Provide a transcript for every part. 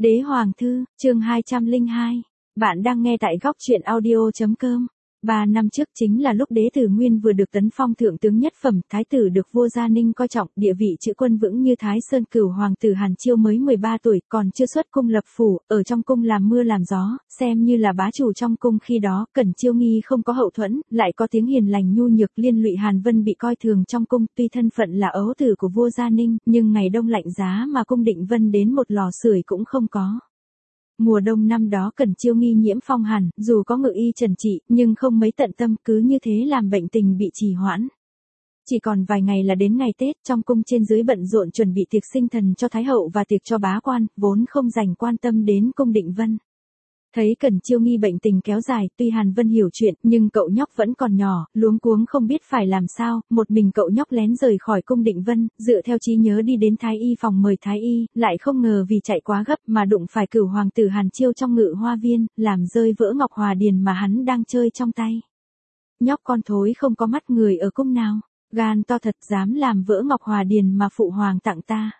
Đế Hoàng Thư, chương 202. Bạn đang nghe tại góc truyện audio.com. 3 năm trước chính là lúc Đế Tử Nguyên vừa được tấn phong thượng tướng nhất phẩm, thái tử được vua Gia Ninh coi trọng, địa vị chữ quân vững như Thái Sơn. Cửu hoàng tử Hàn Chiêu mới 13 tuổi, còn chưa xuất cung lập phủ, ở trong cung làm mưa làm gió, xem như là bá chủ trong cung khi đó. Cẩn Chiêu Nghi không có hậu thuẫn, lại có tiếng hiền lành nhu nhược, liên lụy Hàn Vân bị coi thường trong cung. Tuy thân phận là ấu tử của vua Gia Ninh, nhưng ngày đông lạnh giá mà cung Định Vân đến một lò sưởi cũng không có. Mùa đông năm đó Cẩn Chiêu Nghi nhiễm phong hàn, dù có ngự y trần trị, nhưng không mấy tận tâm, cứ như thế làm bệnh tình bị trì hoãn. Chỉ còn vài ngày là đến ngày Tết, trong cung trên dưới bận rộn chuẩn bị tiệc sinh thần cho Thái hậu và tiệc cho bá quan, vốn không dành quan tâm đến cung Định Vân. Thấy Cẩn Chiêu Nghi bệnh tình kéo dài, tuy Hàn Vân hiểu chuyện, nhưng cậu nhóc vẫn còn nhỏ, luống cuống không biết phải làm sao, một mình cậu nhóc lén rời khỏi cung Định Vân, dựa theo trí nhớ đi đến Thái y phòng mời Thái y, lại không ngờ vì chạy quá gấp mà đụng phải Cửu hoàng tử Hàn Chiêu trong Ngự Hoa Viên, làm rơi vỡ ngọc hòa điền mà hắn đang chơi trong tay. Nhóc con thối không có mắt người ở cung nào, gan to thật, dám làm vỡ ngọc hòa điền mà phụ hoàng tặng ta.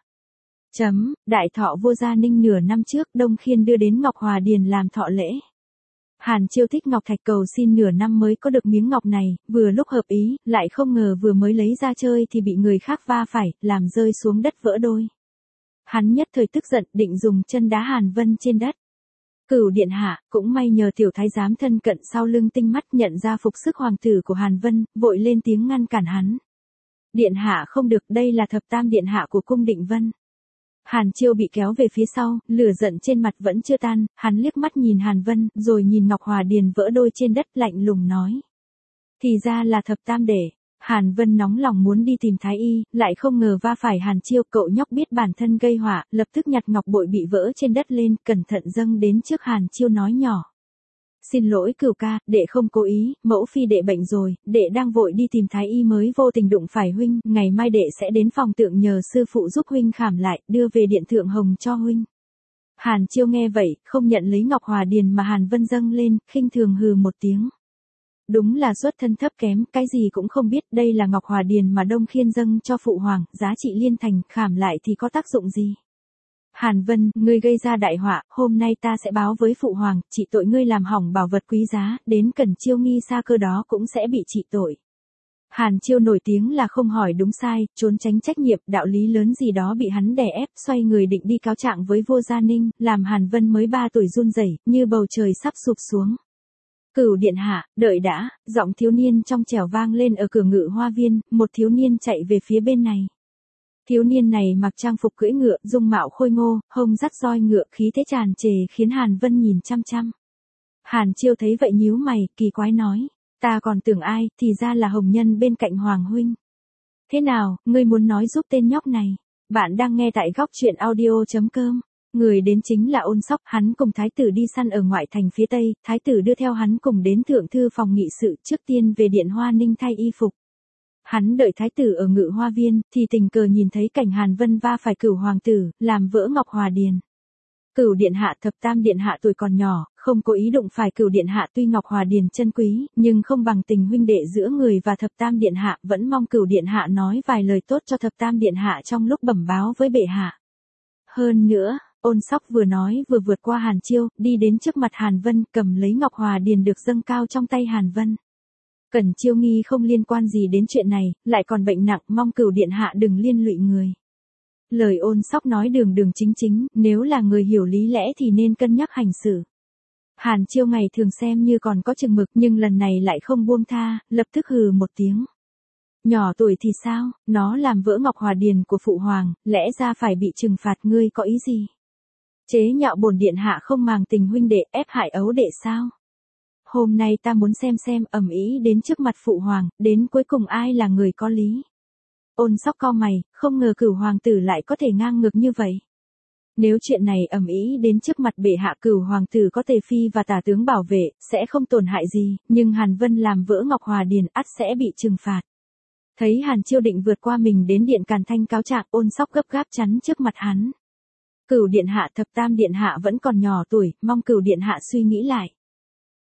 Đại thọ vua Gia Ninh nửa năm trước, Đông Khiên đưa đến Ngọc Hòa Điền làm thọ lễ. Hàn Chiêu thích ngọc thạch, cầu xin nửa năm mới có được miếng ngọc này, vừa lúc hợp ý, lại không ngờ vừa mới lấy ra chơi thì bị người khác va phải, làm rơi xuống đất vỡ đôi. Hắn nhất thời tức giận, định dùng chân đá Hàn Vân trên đất. Cửu điện hạ, cũng may nhờ tiểu thái giám thân cận sau lưng tinh mắt nhận ra phục sức hoàng tử của Hàn Vân, vội lên tiếng ngăn cản hắn. Điện hạ không được, đây là thập tam điện hạ của cung Định Vân. Hàn Chiêu bị kéo về phía sau, lửa giận trên mặt vẫn chưa tan, hắn liếc mắt nhìn Hàn Vân, rồi nhìn Ngọc Hòa Điền vỡ đôi trên đất, lạnh lùng nói. Thì ra là thập tam đệ. Hàn Vân nóng lòng muốn đi tìm Thái y, lại không ngờ va phải Hàn Chiêu. Cậu nhóc biết bản thân gây họa, lập tức nhặt ngọc bội bị vỡ trên đất lên, cẩn thận dâng đến trước Hàn Chiêu nói nhỏ. Xin lỗi Cửu ca, đệ không cố ý, mẫu phi đệ bệnh rồi, đệ đang vội đi tìm Thái y mới vô tình đụng phải huynh, ngày mai đệ sẽ đến phòng tượng nhờ sư phụ giúp huynh khảm lại, đưa về điện thượng hồng cho huynh. Hàn Chiêu nghe vậy, không nhận lấy ngọc hòa điền mà Hàn Vân dâng lên, khinh thường hừ một tiếng. Đúng là xuất thân thấp kém, cái gì cũng không biết, đây là ngọc hòa điền mà Đông Khiên dâng cho phụ hoàng, giá trị liên thành, khảm lại thì có tác dụng gì? Hàn Vân, ngươi gây ra đại họa, hôm nay ta sẽ báo với phụ hoàng, trị tội ngươi làm hỏng bảo vật quý giá, đến Cẩn Chiêu Nghi xa cơ đó cũng sẽ bị trị tội. Hàn Chiêu nổi tiếng là không hỏi đúng sai, trốn tránh trách nhiệm, đạo lý lớn gì đó bị hắn đè ép, xoay người định đi cáo trạng với vua Gia Ninh, làm Hàn Vân mới 3 tuổi run rẩy, như bầu trời sắp sụp xuống. Cửu điện hạ, đợi đã, giọng thiếu niên trong trẻo vang lên ở cửa Ngự Hoa Viên, một thiếu niên chạy về phía bên này. Thiếu niên này mặc trang phục cưỡi ngựa, dung mạo khôi ngô, hông dắt roi ngựa, khí thế tràn trề khiến Hàn Vân nhìn chăm chăm. Hàn Chiêu thấy vậy nhíu mày, kỳ quái nói, ta còn tưởng ai, thì ra là Hồng Nhân bên cạnh Hoàng huynh. Thế nào, ngươi muốn nói giúp tên nhóc này? Bạn đang nghe tại góc truyện audio.com. Người đến chính là Ôn Sóc, hắn cùng thái tử đi săn ở ngoại thành phía tây, thái tử đưa theo hắn cùng đến thượng thư phòng nghị sự, trước tiên về điện Hoa Ninh thay y phục. Hắn đợi thái tử ở Ngự Hoa Viên, thì tình cờ nhìn thấy cảnh Hàn Vân va phải Cửu hoàng tử, làm vỡ ngọc hòa điền. Cửu điện hạ, thập tam điện hạ tuổi còn nhỏ, không cố ý đụng phải Cửu điện hạ, tuy ngọc hòa điền chân quý, nhưng không bằng tình huynh đệ giữa người và thập tam điện hạ, vẫn mong Cửu điện hạ nói vài lời tốt cho thập tam điện hạ trong lúc bẩm báo với bệ hạ. Hơn nữa, Ôn Sóc vừa nói vừa vượt qua Hàn Chiêu, đi đến trước mặt Hàn Vân, cầm lấy ngọc hòa điền được dâng cao trong tay Hàn Vân. Cẩn Chiêu Nghi không liên quan gì đến chuyện này, lại còn bệnh nặng, mong Cửu điện hạ đừng liên lụy người. Lời Ôn Sóc nói đường đường chính chính, nếu là người hiểu lý lẽ thì nên cân nhắc hành xử. Hàn Chiêu ngày thường xem như còn có chừng mực, nhưng lần này lại không buông tha, lập tức hừ một tiếng. Nhỏ tuổi thì sao, nó làm vỡ ngọc hòa điền của phụ hoàng, lẽ ra phải bị trừng phạt, ngươi có ý gì? Chế nhạo bổn điện hạ không màng tình huynh đệ, ép hại ấu đệ sao? Hôm nay ta muốn xem ầm ĩ đến trước mặt phụ hoàng, đến cuối cùng ai là người có lý. Ôn Sóc cau mày, không ngờ Cửu hoàng tử lại có thể ngang ngược như vậy. Nếu chuyện này ầm ĩ đến trước mặt bệ hạ, Cửu hoàng tử có Tề phi và tả tướng bảo vệ, sẽ không tổn hại gì, nhưng Hàn Vân làm vỡ ngọc hòa điền, ắt sẽ bị trừng phạt. Thấy Hàn Chiêu định vượt qua mình đến điện Càn Thanh cáo trạng, Ôn Sóc gấp gáp chắn trước mặt hắn. Cửu điện hạ, thập tam điện hạ vẫn còn nhỏ tuổi, mong Cửu điện hạ suy nghĩ lại.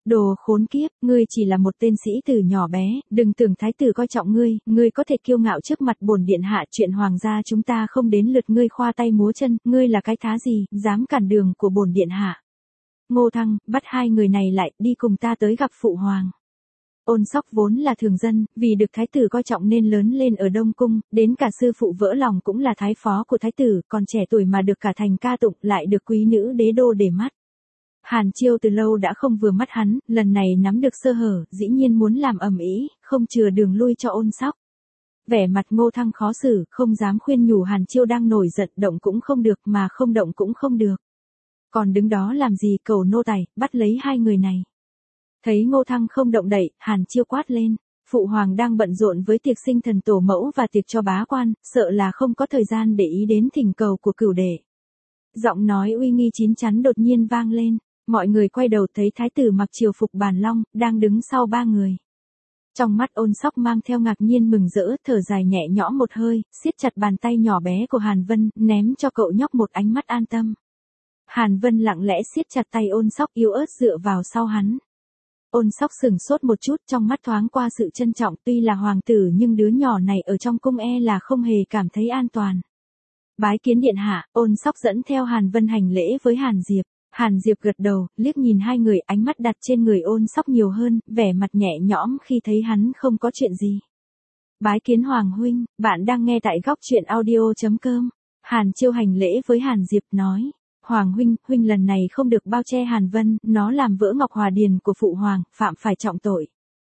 Đồ khốn kiếp, ngươi chỉ là một tên sĩ tử nhỏ bé, đừng tưởng thái tử coi trọng ngươi có thể kiêu ngạo trước mặt bổn điện hạ, chuyện hoàng gia chúng ta không đến lượt ngươi khoa tay múa chân, ngươi là cái thá gì, dám cản đường của bổn điện hạ. Ngô Thăng, bắt hai người này lại, đi cùng ta tới gặp phụ hoàng. Ôn Sóc vốn là thường dân, vì được thái tử coi trọng nên lớn lên ở Đông Cung, đến cả sư phụ vỡ lòng cũng là thái phó của thái tử, còn trẻ tuổi mà được cả thành ca tụng, lại được quý nữ đế đô để mắt. Hàn Chiêu từ lâu đã không vừa mắt hắn, lần này nắm được sơ hở, dĩ nhiên muốn làm ầm ĩ, không chừa đường lui cho Ôn Sóc. Vẻ mặt Ngô Thăng khó xử, không dám khuyên nhủ Hàn Chiêu đang nổi giận, động cũng không được mà không động cũng không được. Còn đứng đó làm gì, cầu nô tài, bắt lấy hai người này. Thấy Ngô Thăng không động đậy, Hàn Chiêu quát lên, phụ hoàng đang bận rộn với tiệc sinh thần tổ mẫu và tiệc cho bá quan, sợ là không có thời gian để ý đến thỉnh cầu của cửu đệ. Giọng nói uy nghi chín chắn đột nhiên vang lên, mọi người quay đầu thấy thái tử mặc triều phục bàn long, đang đứng sau ba người. Trong mắt Ôn Sóc mang theo ngạc nhiên mừng rỡ, thở dài nhẹ nhõm một hơi, siết chặt bàn tay nhỏ bé của Hàn Vân, ném cho cậu nhóc một ánh mắt an tâm. Hàn Vân lặng lẽ siết chặt tay Ôn Sóc yếu ớt dựa vào sau hắn. Ôn Sóc sửng sốt một chút, trong mắt thoáng qua sự trân trọng, tuy là hoàng tử nhưng đứa nhỏ này ở trong cung là không hề cảm thấy an toàn. Bái kiến điện hạ, Ôn Sóc dẫn theo Hàn Vân hành lễ với Hàn Diệp. Hàn Diệp gật đầu, liếc nhìn hai người, ánh mắt đặt trên người Ôn Sóc nhiều hơn, vẻ mặt nhẹ nhõm khi thấy hắn không có chuyện gì. Bái kiến Hoàng huynh, bạn đang nghe tại góc truyện audio.com. Hàn Chiêu hành lễ với Hàn Diệp nói. Hoàng huynh lần này không được bao che Hàn Vân, nó làm vỡ ngọc hòa điền của phụ hoàng, phạm phải trọng tội.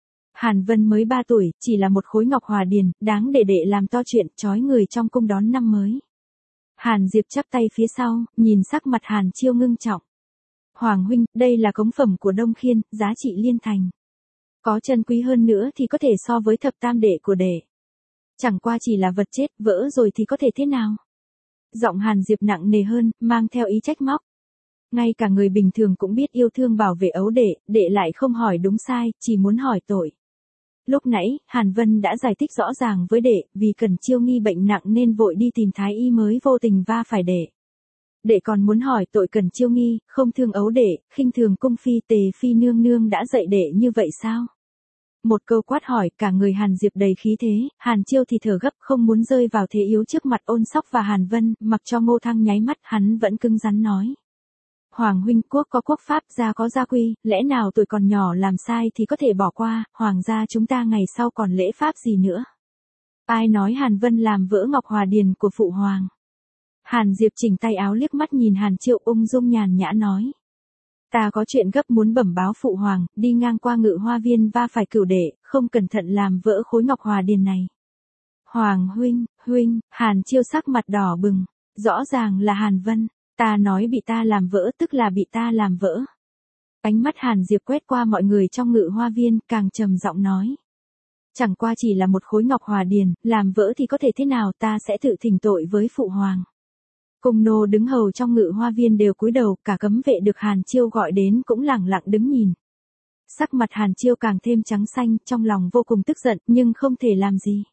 Hàn Vân mới 3 tuổi, chỉ là một khối ngọc hòa điền, đáng để đệ làm to chuyện, trói người trong cung đón năm mới. Hàn Diệp chắp tay phía sau, nhìn sắc mặt Hàn Chiêu ngưng trọng. Hoàng huynh, đây là cống phẩm của Đông Khiên, giá trị liên thành. Có chân quý hơn nữa thì có thể so với thập tam đệ của đệ. Chẳng qua chỉ là vật chết, vỡ rồi thì có thể thế nào? Giọng Hàn Diệp nặng nề hơn, mang theo ý trách móc. Ngay cả người bình thường cũng biết yêu thương bảo vệ ấu đệ lại không hỏi đúng sai, chỉ muốn hỏi tội. Lúc nãy, Hàn Vân đã giải thích rõ ràng với đệ, vì Cần Chiêu nghi bệnh nặng nên vội đi tìm thái y mới vô tình va phải đệ. Đệ còn muốn hỏi tội Cần Chiêu nghi, không thương ấu đệ, khinh thường cung phi, Tề phi nương nương đã dạy đệ như vậy sao? Một câu quát hỏi, cả người Hàn Diệp đầy khí thế, Hàn Chiêu thì thở gấp, không muốn rơi vào thế yếu trước mặt Ôn Sóc và Hàn Vân, mặc cho Ngô Thăng nháy mắt, hắn vẫn cứng rắn nói. Hoàng huynh, quốc có quốc pháp, gia có gia quy, lẽ nào tuổi còn nhỏ làm sai thì có thể bỏ qua, hoàng gia chúng ta ngày sau còn lễ pháp gì nữa? Ai nói Hàn Vân làm vỡ ngọc hòa điền của phụ hoàng? Hàn Diệp chỉnh tay áo liếc mắt nhìn Hàn Chiêu ung dung nhàn nhã nói. Ta có chuyện gấp muốn bẩm báo phụ hoàng, đi ngang qua Ngự Hoa Viên va phải cửu đệ, không cẩn thận làm vỡ khối ngọc hòa điền này. Hoàng huynh, Hàn Chiêu sắc mặt đỏ bừng, rõ ràng là Hàn Vân, ta nói bị ta làm vỡ tức là bị ta làm vỡ. Ánh mắt Hàn Diệp quét qua mọi người trong Ngự Hoa Viên, càng trầm giọng nói. Chẳng qua chỉ là một khối ngọc hòa điền, làm vỡ thì có thể thế nào, ta sẽ tự thỉnh tội với phụ hoàng. Cung nô đứng hầu trong Ngự Hoa Viên đều cúi đầu, cả cấm vệ được Hàn Chiêu gọi đến cũng lẳng lặng đứng nhìn. Sắc mặt Hàn Chiêu càng thêm trắng xanh, trong lòng vô cùng tức giận, nhưng không thể làm gì.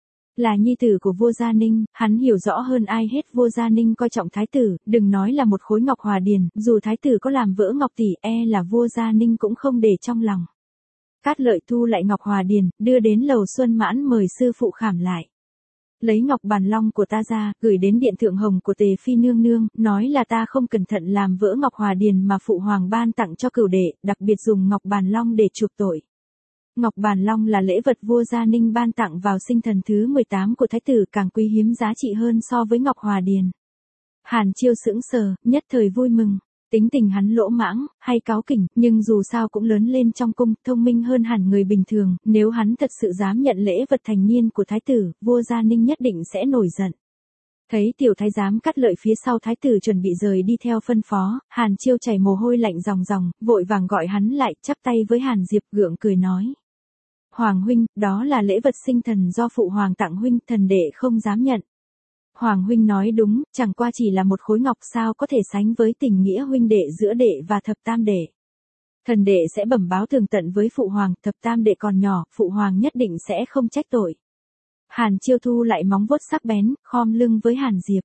Là nhi tử của vua Gia Ninh, hắn hiểu rõ hơn ai hết vua Gia Ninh coi trọng thái tử, đừng nói là một khối ngọc hòa điền, dù thái tử có làm vỡ ngọc tỷ là vua Gia Ninh cũng không để trong lòng. Cát Lợi thu lại ngọc hòa điền, đưa đến lầu Xuân Mãn mời sư phụ khảm lại. Lấy ngọc bàn long của ta ra, gửi đến điện thượng hồng của Tề phi nương nương, nói là ta không cẩn thận làm vỡ ngọc hòa điền mà phụ hoàng ban tặng cho cửu đệ, đặc biệt dùng ngọc bàn long để chuộc tội. Ngọc bàn long là lễ vật vua Gia Ninh ban tặng vào sinh thần thứ 18 của thái tử, càng quý hiếm giá trị hơn so với ngọc hòa điền. Hàn Chiêu sững sờ, nhất thời vui mừng. Tính tình hắn lỗ mãng, hay cáu kỉnh, nhưng dù sao cũng lớn lên trong cung, thông minh hơn hẳn người bình thường, nếu hắn thật sự dám nhận lễ vật thành niên của thái tử, vua Gia Ninh nhất định sẽ nổi giận. Thấy tiểu thái giám Cát Lợi phía sau thái tử chuẩn bị rời đi theo phân phó, Hàn Chiêu chảy mồ hôi lạnh ròng ròng, vội vàng gọi hắn lại, chắp tay với Hàn Diệp gượng cười nói. Hoàng huynh, đó là lễ vật sinh thần do phụ hoàng tặng huynh, thần đệ không dám nhận. Hoàng huynh nói đúng, chẳng qua chỉ là một khối ngọc sao có thể sánh với tình nghĩa huynh đệ giữa đệ và thập tam đệ. Thần đệ sẽ bẩm báo tường tận với phụ hoàng, thập tam đệ còn nhỏ, phụ hoàng nhất định sẽ không trách tội. Hàn Chiêu thu lại móng vuốt sắc bén, khom lưng với Hàn Diệp.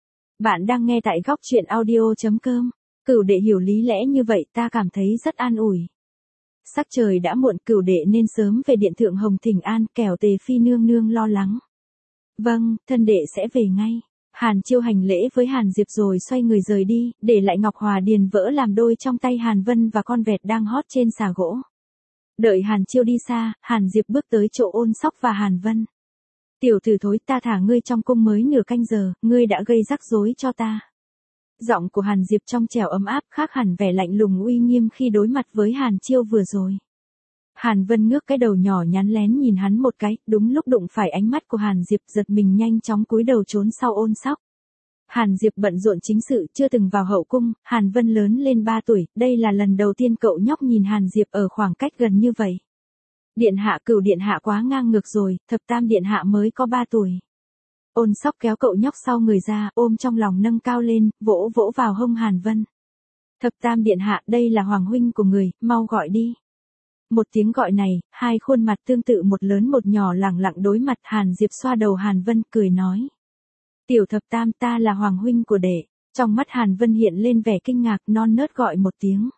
Bạn đang nghe tại góc truyện audio.com. Cửu đệ hiểu lý lẽ như vậy ta cảm thấy rất an ủi. Sắc trời đã muộn, Cửu đệ nên sớm về điện thượng hồng thỉnh an, kẻo Tề phi nương nương lo lắng. Vâng, thân đệ sẽ về ngay. Hàn Chiêu hành lễ với Hàn Diệp rồi xoay người rời đi, để lại Ngọc Hòa Điền vỡ làm đôi trong tay Hàn Vân và con vẹt đang hót trên xà gỗ. Đợi Hàn Chiêu đi xa, Hàn Diệp bước tới chỗ Ôn Sóc và Hàn Vân. Tiểu tử thối, ta thả ngươi trong cung mới nửa canh giờ, ngươi đã gây rắc rối cho ta. Giọng của Hàn Diệp trong trẻo ấm áp, khác hẳn vẻ lạnh lùng uy nghiêm khi đối mặt với Hàn Chiêu vừa rồi. Hàn Vân ngước cái đầu nhỏ nhắn lén nhìn hắn một cái, đúng lúc đụng phải ánh mắt của Hàn Diệp, giật mình nhanh chóng cúi đầu trốn sau Ôn Sóc. Hàn Diệp bận rộn chính sự, chưa từng vào hậu cung. Hàn Vân lớn lên 3 tuổi, đây là lần đầu tiên cậu nhóc nhìn Hàn Diệp ở khoảng cách gần như vậy. Điện hạ, Cửu điện hạ quá ngang ngược rồi, Thập Tam điện hạ mới có 3 tuổi. Ôn Sóc kéo cậu nhóc sau người ra, ôm trong lòng nâng cao lên, vỗ vỗ vào hông Hàn Vân. Thập Tam điện hạ, đây là hoàng huynh của người, mau gọi đi. Một tiếng gọi này, hai khuôn mặt tương tự một lớn một nhỏ lẳng lặng đối mặt. Hàn Diệp xoa đầu Hàn Vân, cười nói. Tiểu Thập Tam, ta là hoàng huynh của đệ. Trong mắt Hàn Vân hiện lên vẻ kinh ngạc, non nớt gọi một tiếng.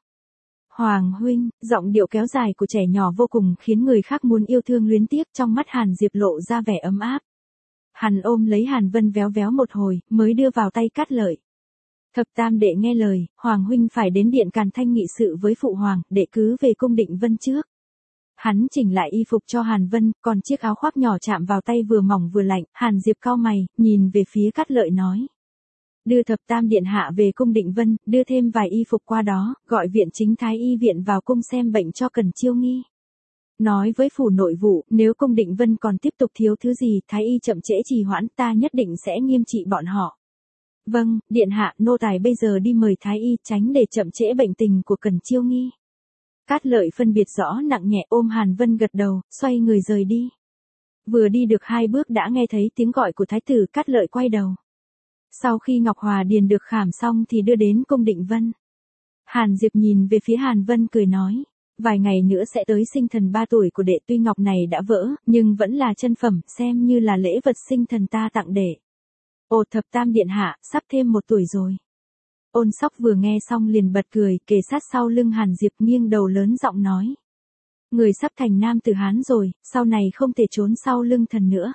Hoàng huynh, giọng điệu kéo dài của trẻ nhỏ vô cùng khiến người khác muốn yêu thương luyến tiếc. Trong mắt Hàn Diệp lộ ra vẻ ấm áp. Hắn ôm lấy Hàn Vân véo véo một hồi, mới đưa vào tay Cát Lợi. Thập Tam đệ nghe lời, Hoàng huynh phải đến điện Càn Thanh nghị sự với phụ hoàng, đệ cứ về cung Định Vân trước. Hắn chỉnh lại y phục cho Hàn Vân, còn chiếc áo khoác nhỏ chạm vào tay vừa mỏng vừa lạnh. Hàn Diệp cau mày, nhìn về phía Cát Lợi nói. Đưa Thập Tam điện hạ về cung Định Vân, đưa thêm vài y phục qua đó, gọi viện chính thái y viện vào cung xem bệnh cho Cần Chiêu Nghi. Nói với phủ nội vụ, nếu cung Định Vân còn tiếp tục thiếu thứ gì, thái y chậm trễ trì hoãn, ta nhất định sẽ nghiêm trị bọn họ. Vâng, điện hạ, nô tài bây giờ đi mời thái y, tránh để chậm trễ bệnh tình của Cần Chiêu Nghi. Cát Lợi phân biệt rõ nặng nhẹ, ôm Hàn Vân gật đầu, xoay người rời đi. Vừa đi được 2 bước đã nghe thấy tiếng gọi của thái tử. Cát Lợi quay đầu. Sau khi Ngọc Hòa Điền được khảm xong thì đưa đến cung Định Vân. Hàn Diệp nhìn về phía Hàn Vân cười nói. Vài ngày nữa sẽ tới sinh thần 3 tuổi của đệ, tuy ngọc này đã vỡ, nhưng vẫn là chân phẩm, xem như là lễ vật sinh thần ta tặng đệ. Ồ, Thập Tam điện hạ, sắp thêm 1 tuổi rồi. Ôn Sóc vừa nghe xong liền bật cười, kề sát sau lưng Hàn Diệp, nghiêng đầu lớn giọng nói. Người sắp thành nam tử Hán rồi, sau này không thể trốn sau lưng thần nữa.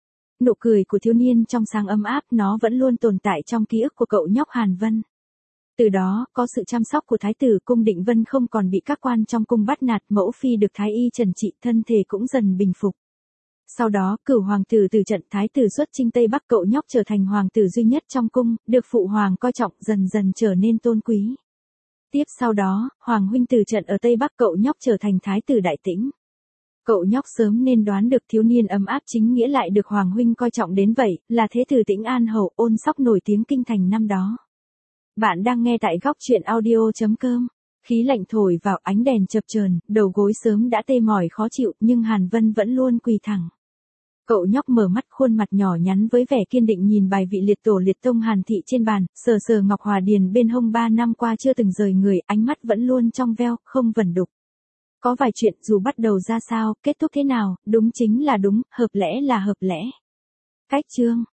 Nụ cười của thiếu niên trong sáng ấm áp, nó vẫn luôn tồn tại trong ký ức của cậu nhóc Hàn Vân. Từ đó, có sự chăm sóc của thái tử, cung Định Vân không còn bị các quan trong cung bắt nạt, mẫu phi được thái y trần trị, thân thể cũng dần bình phục. Sau đó, Cửu hoàng tử từ trận, thái tử xuất chinh Tây Bắc, cậu nhóc trở thành hoàng tử duy nhất trong cung, được phụ hoàng coi trọng, dần dần trở nên tôn quý. Tiếp sau đó, hoàng huynh từ trận ở Tây Bắc, cậu nhóc trở thành thái tử Đại Tĩnh. Cậu nhóc sớm nên đoán được thiếu niên ấm áp chính nghĩa lại được hoàng huynh coi trọng đến vậy, là thế tử Tĩnh An hậu, Ôn Sóc nổi tiếng kinh thành năm đó. Bạn đang nghe tại góc truyện audio.com. Khí lạnh thổi vào, ánh đèn chập chờn, đầu gối sớm đã tê mỏi khó chịu, nhưng Hàn Vân vẫn luôn quỳ thẳng. Cậu nhóc mở mắt, khuôn mặt nhỏ nhắn với vẻ kiên định nhìn bài vị liệt tổ liệt tông Hàn thị trên bàn, sờ sờ Ngọc Hòa Điền bên hông 3 năm qua chưa từng rời người, ánh mắt vẫn luôn trong veo, không vẩn đục. Có vài chuyện dù bắt đầu ra sao, kết thúc thế nào, đúng chính là đúng, hợp lẽ là hợp lẽ. Cách chương